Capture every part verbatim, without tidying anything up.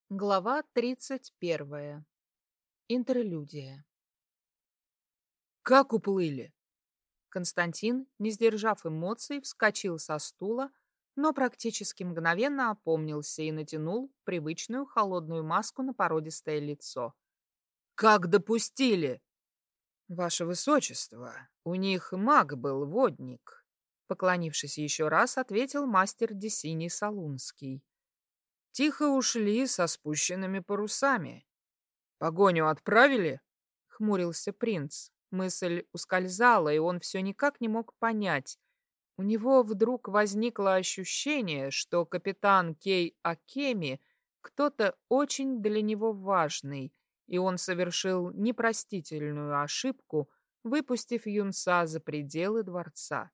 Глава тридцать первая. Интерлюдия. Как уплыли? Константин, не сдержав эмоций, вскочил со стула, но практически мгновенно опомнился и натянул привычную холодную маску на породистое лицо. Как допустили? «Ваше Высочество, у них маг был, водник», — поклонившись еще раз, ответил мастер Десиний Солунский. Тихо ушли со спущенными парусами. Погоню отправили? Хмурился принц. Мысль ускользала, и он все никак не мог понять. У него вдруг возникло ощущение, что капитан Кей Акеми кто-то очень для него важный, и он совершил непростительную ошибку, выпустив юнца за пределы дворца.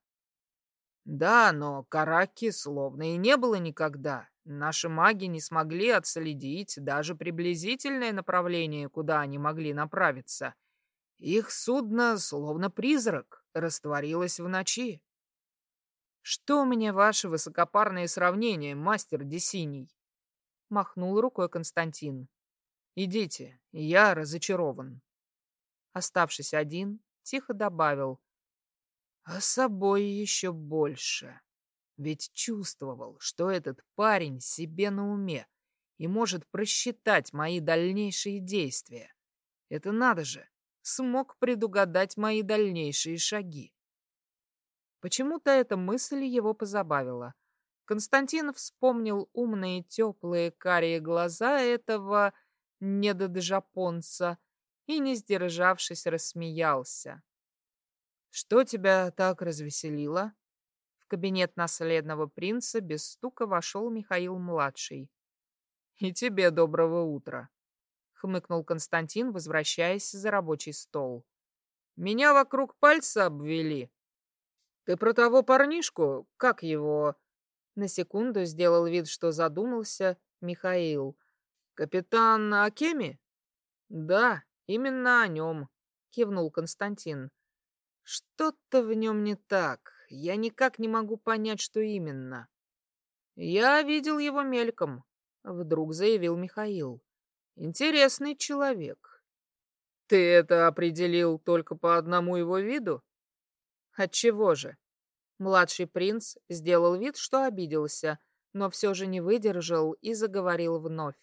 Да, но Караки словно и не было никогда. Наши маги не смогли отследить даже приблизительное направление, куда они могли направиться. Их судно, словно призрак, растворилось в ночи. «Что мне ваши высокопарные сравнения, мастер Десиний?» — махнул рукой Константин. «Идите, я разочарован». Оставшись один, тихо добавил: А собой еще больше. Ведь чувствовал, что этот парень себе на уме и может просчитать мои дальнейшие действия. Это надо же, смог предугадать мои дальнейшие шаги. Почему-то эта мысль его позабавила. Константин вспомнил умные, теплые, карие глаза этого недоджапонца и, не сдержавшись, рассмеялся. Что тебя так развеселило? В кабинет наследного принца без стука вошел Михаил-младший. И тебе доброго утра, хмыкнул Константин, возвращаясь за рабочий стол. Меня вокруг пальца обвели. Ты про того парнишку, как его? На секунду сделал вид, что задумался Михаил. Капитан Акеми? Да, именно о нем, кивнул Константин. Что-то в нем не так. Я никак не могу понять, что именно. Я видел его мельком, вдруг заявил Михаил. Интересный человек. Ты это определил только по одному его виду? Отчего же? Младший принц сделал вид, что обиделся, но все же не выдержал и заговорил вновь.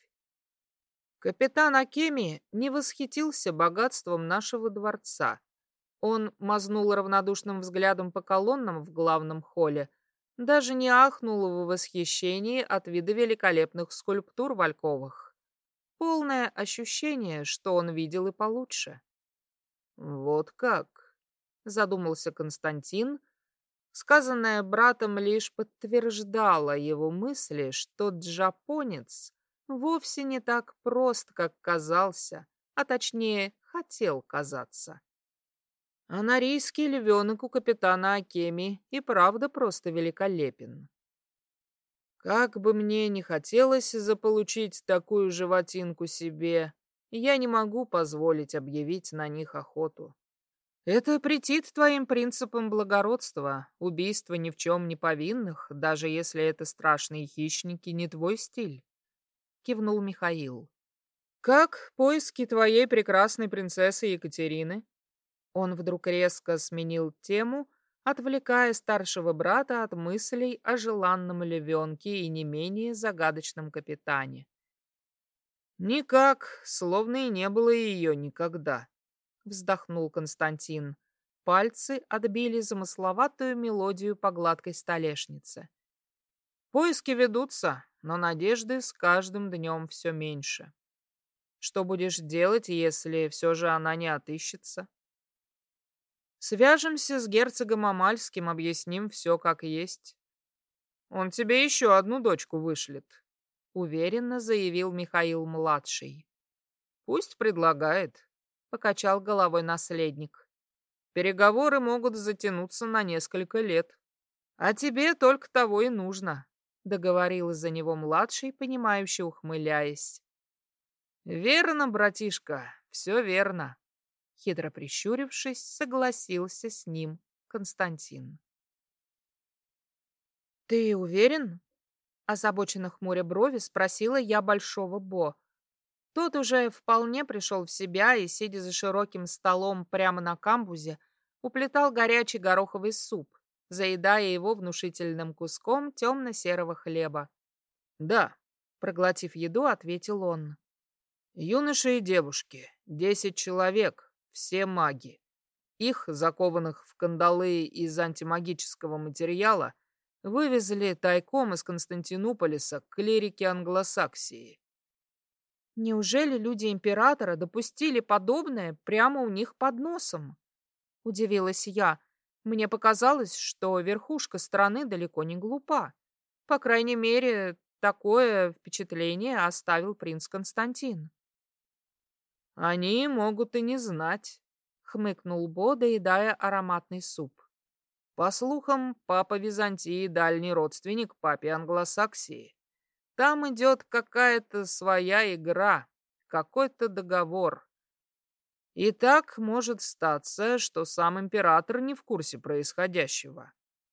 Капитан Акеми не восхитился богатством нашего дворца. Он мазнул равнодушным взглядом по колоннам в главном холле, даже не ахнул в восхищении от вида великолепных скульптур в альковах. Полное ощущение, что он видел и получше. «Вот как?» — задумался Константин. Сказанное братом лишь подтверждало его мысли, что джапонец вовсе не так прост, как казался, а точнее хотел казаться. Анарийский львенок у капитана Акеми и правда просто великолепен. Как бы мне не хотелось заполучить такую животинку себе, я не могу позволить объявить на них охоту. Это претит твоим принципам благородства, убийства ни в чем не повинных, даже если это страшные хищники, не твой стиль, кивнул Михаил. Как поиски твоей прекрасной принцессы Екатерины? Он вдруг резко сменил тему, отвлекая старшего брата от мыслей о желанном львенке и не менее загадочном капитане. «Никак, словно и не было ее никогда», — вздохнул Константин. Пальцы отбили замысловатую мелодию по гладкой столешнице. «Поиски ведутся, но надежды с каждым днем все меньше. Что будешь делать, если все же она не отыщется?» Свяжемся с герцогом Амальским, объясним все как есть. Он тебе еще одну дочку вышлет, уверенно заявил Михаил-младший. Пусть предлагает, покачал головой наследник. Переговоры могут затянуться на несколько лет. А тебе только того и нужно, договорил за него младший, понимающе ухмыляясь. Верно, братишка, все верно. Хитро прищурившись, согласился с ним Константин. «Ты уверен?» — озабоченно хмуря брови спросила я Большого Бо. Тот уже вполне пришел в себя и, сидя за широким столом прямо на камбузе, уплетал горячий гороховый суп, заедая его внушительным куском темно-серого хлеба. «Да», — проглотив еду, ответил он. «Юноши и девушки, десять человек, все маги. Их, закованных в кандалы из антимагического материала, вывезли тайком из Константинополиса клирики Англосаксии». Неужели люди императора допустили подобное прямо у них под носом? Удивилась я. Мне показалось, что верхушка страны далеко не глупа. По крайней мере, такое впечатление оставил принц Константин. «Они могут и не знать», — хмыкнул Бо, доедая ароматный суп. «По слухам, папа Византии — дальний родственник папе Англосаксии. Там идет какая-то своя игра, какой-то договор. И так может статься, что сам император не в курсе происходящего».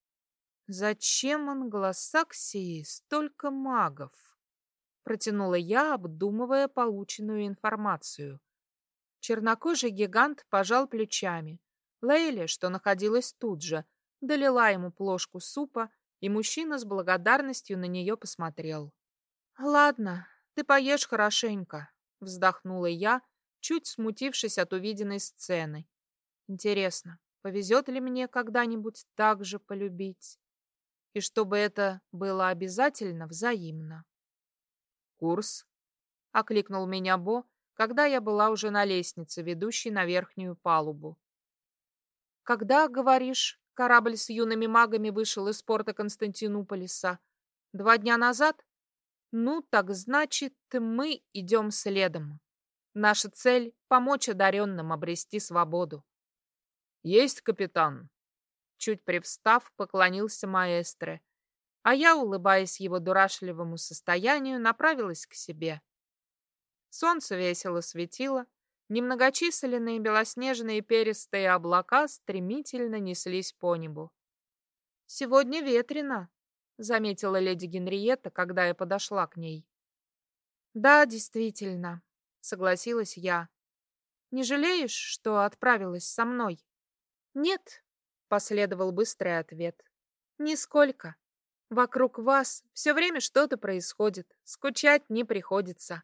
«Зачем Англосаксии столько магов?» Протянула я, обдумывая полученную информацию. Чернокожий гигант пожал плечами. Лейли, что находилась тут же, долила ему плошку супа, и мужчина с благодарностью на нее посмотрел. «Ладно, ты поешь хорошенько», — вздохнула я, чуть смутившись от увиденной сцены. «Интересно, повезет ли мне когда-нибудь так же полюбить? И чтобы это было обязательно взаимно». «Курс?» — окликнул меня Бо, когда я была уже на лестнице, ведущей на верхнюю палубу. «Когда, говоришь, корабль с юными магами вышел из порта Константинополиса? Два дня назад? Ну, так значит, мы идем следом. Наша цель — помочь одаренным обрести свободу». «Есть, капитан!» Чуть привстав, поклонился маэстро, а я, улыбаясь его дурашливому состоянию, направилась к себе. Солнце весело светило, немногочисленные белоснежные перистые облака стремительно неслись по небу. «Сегодня ветрено», — заметила леди Генриетта, когда я подошла к ней. «Да, действительно», — согласилась я. «Не жалеешь, что отправилась со мной?» «Нет», — последовал быстрый ответ. «Нисколько. Вокруг вас все время что-то происходит, скучать не приходится».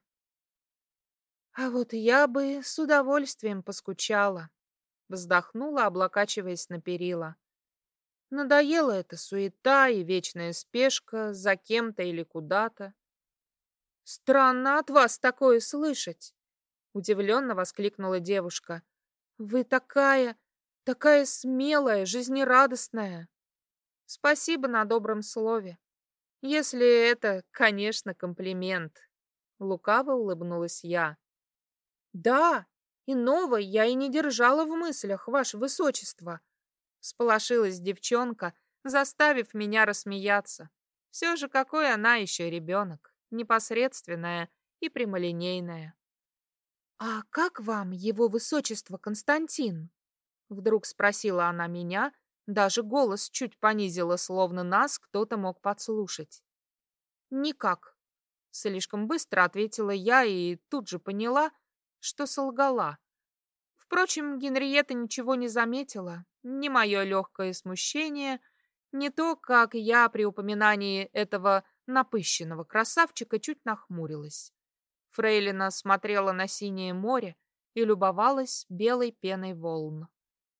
«А вот я бы с удовольствием поскучала», — вздохнула, облокачиваясь на перила. «Надоела эта суета и вечная спешка за кем-то или куда-то». «Странно от вас такое слышать», — удивленно воскликнула девушка. «Вы такая, такая смелая, жизнерадостная». «Спасибо на добром слове. Если это, конечно, комплимент», — лукаво улыбнулась я. «Да, иного я и не держала в мыслях, ваше высочество», — всполошилась девчонка, заставив меня рассмеяться. Все же какой она еще ребенок, непосредственная и прямолинейная. «А как вам его высочество Константин?» Вдруг спросила она меня, даже голос чуть понизила, словно нас кто-то мог подслушать. «Никак», — слишком быстро ответила я и тут же поняла, что солгала. Впрочем, Генриетта ничего не заметила, ни мое легкое смущение, ни то, как я при упоминании этого напыщенного красавчика чуть нахмурилась. Фрейлина смотрела на синее море и любовалась белой пеной волн.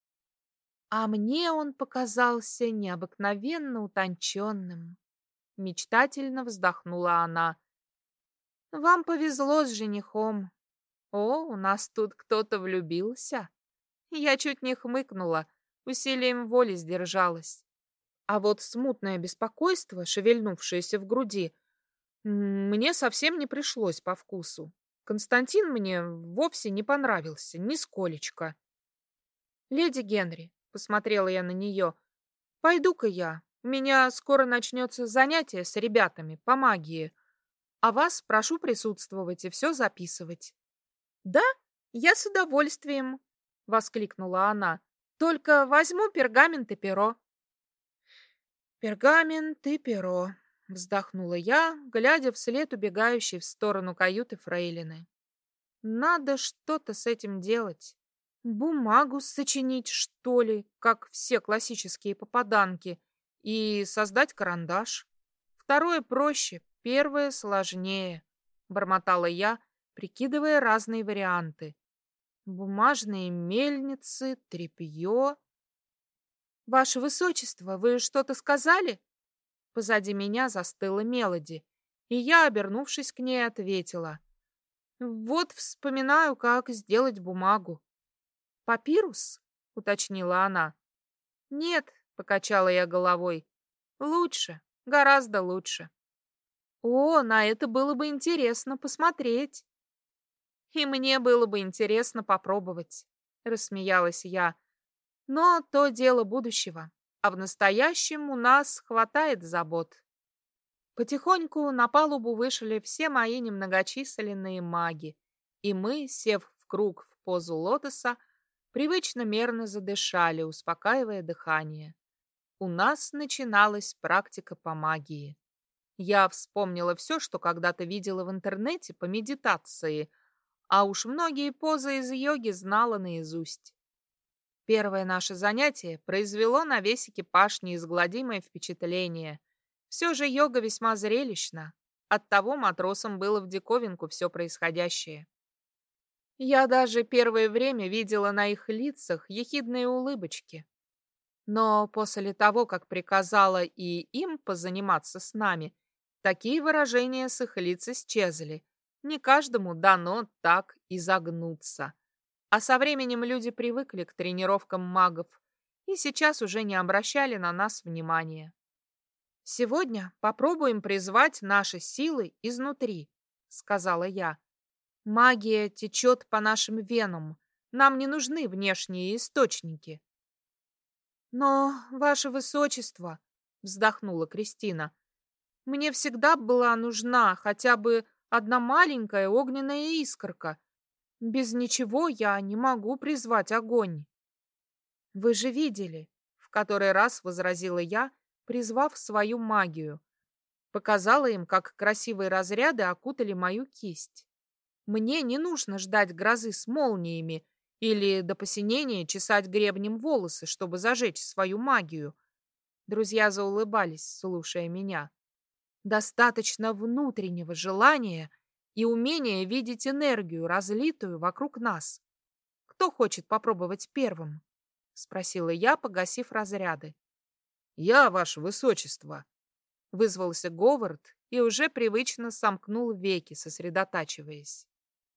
А мне он показался необыкновенно утонченным. Мечтательно вздохнула она. «Вам повезло с женихом. О, у нас тут кто-то влюбился». Я чуть не хмыкнула, усилием воли сдержалась. А вот смутное беспокойство, шевельнувшееся в груди, мне совсем не пришлось по вкусу. Константин мне вовсе не понравился, нисколечко. «Леди Генри», — посмотрела я на нее, — «пойду-ка я. У меня скоро начнется занятие с ребятами по магии, а вас прошу присутствовать и все записывать». «Да, я с удовольствием», — воскликнула она. «Только возьму пергамент и перо». «Пергамент и перо», — вздохнула я, глядя вслед убегающей в сторону каюты фрейлины. Надо что-то с этим делать. Бумагу сочинить, что ли, как все классические попаданки, и создать карандаш. Второе проще, первое сложнее, бормотала я, прикидывая разные варианты. Бумажные мельницы, тряпье. Ваше Высочество, вы что-то сказали? Позади меня застыла Мелоди, и я, обернувшись к ней, ответила. Вот вспоминаю, как сделать бумагу. Папирус? Уточнила она. Нет, покачала я головой. Лучше, гораздо лучше. О, на это было бы интересно посмотреть. И мне было бы интересно попробовать, рассмеялась я. Но то дело будущего, а в настоящем у нас хватает забот. Потихоньку на палубу вышли все мои немногочисленные маги, и мы, сев в круг в позу лотоса, привычно мерно задышали, успокаивая дыхание. У нас начиналась практика по магии. Я вспомнила все, что когда-то видела в интернете по медитации, а уж многие позы из йоги знала наизусть. Первое наше занятие произвело на весь экипаж неизгладимое впечатление. Все же йога весьма зрелищна. Оттого матросам было в диковинку все происходящее. Я даже первое время видела на их лицах ехидные улыбочки. Но после того, как приказала и им позаниматься с нами, такие выражения с их лиц исчезли. Не каждому дано так изогнуться. А со временем люди привыкли к тренировкам магов и сейчас уже не обращали на нас внимания. «Сегодня попробуем призвать наши силы изнутри», — сказала я. «Магия течет по нашим венам. Нам не нужны внешние источники». «Но, ваше высочество», — вздохнула Кристина, — «мне всегда была нужна хотя бы одна маленькая огненная искорка. Без ничего я не могу призвать огонь». «Вы же видели», — в который раз возразила я, призвав свою магию. Показала им, как красивые разряды окутали мою кисть. Мне не нужно ждать грозы с молниями или до посинения чесать гребнем волосы, чтобы зажечь свою магию. Друзья заулыбались, слушая меня. Достаточно внутреннего желания и умения видеть энергию, разлитую вокруг нас. Кто хочет попробовать первым? Спросила я, погасив разряды. «Я, ваше высочество!» Вызвался Говард и уже привычно сомкнул веки, сосредотачиваясь.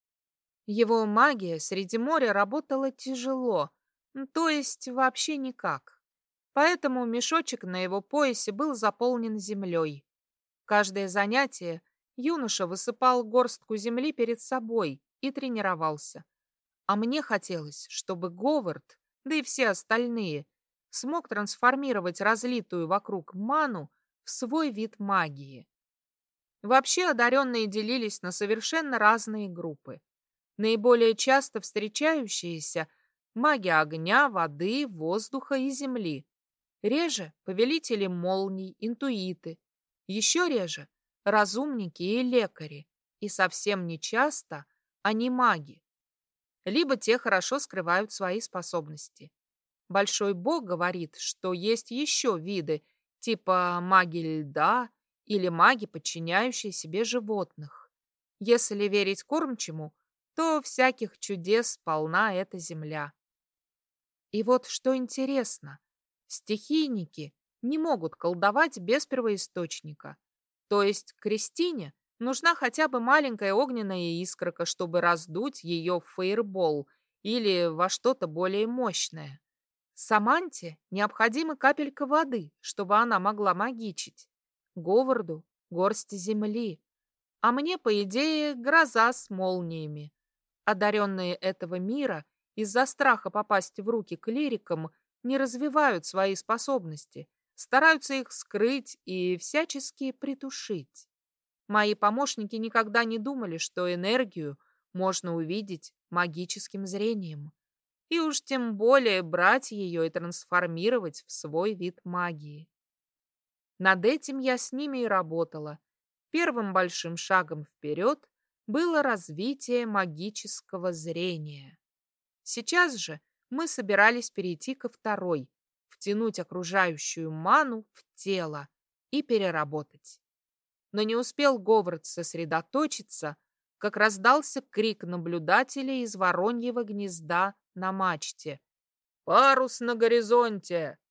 Его магия среди моря работала тяжело, то есть вообще никак. Поэтому мешочек на его поясе был заполнен землей. Каждое занятие юноша высыпал горстку земли перед собой и тренировался. А мне хотелось, чтобы Говард, да и все остальные, смог трансформировать разлитую вокруг ману в свой вид магии. Вообще одаренные делились на совершенно разные группы. Наиболее часто встречающиеся – маги огня, воды, воздуха и земли. Реже – повелители молний, интуиты. Еще реже – разумники и лекари. И совсем нечасто – они маги. Либо те хорошо скрывают свои способности. Большой бог говорит, что есть еще виды, типа маги льда или маги, подчиняющие себе животных. Если верить кормчему, то всяких чудес полна эта земля. И вот что интересно, стихийники не могут колдовать без первоисточника. То есть Кристине нужна хотя бы маленькая огненная искорка, чтобы раздуть ее в фейербол или во что-то более мощное. Саманте необходима капелька воды, чтобы она могла магичить. Говарду — горсть земли. А мне, по идее, гроза с молниями. Одаренные этого мира из-за страха попасть в руки клирикам не развивают свои способности, стараются их скрыть и всячески притушить. Мои помощники никогда не думали, что энергию можно увидеть магическим зрением. И уж тем более брать ее и трансформировать в свой вид магии. Над этим я с ними и работала. Первым большим шагом вперед было развитие магического зрения. Сейчас же мы собирались перейти ко второй, втянуть окружающую ману в тело и переработать. Но не успел Говард сосредоточиться, как раздался крик наблюдателя из вороньего гнезда на мачте. «Парус на горизонте!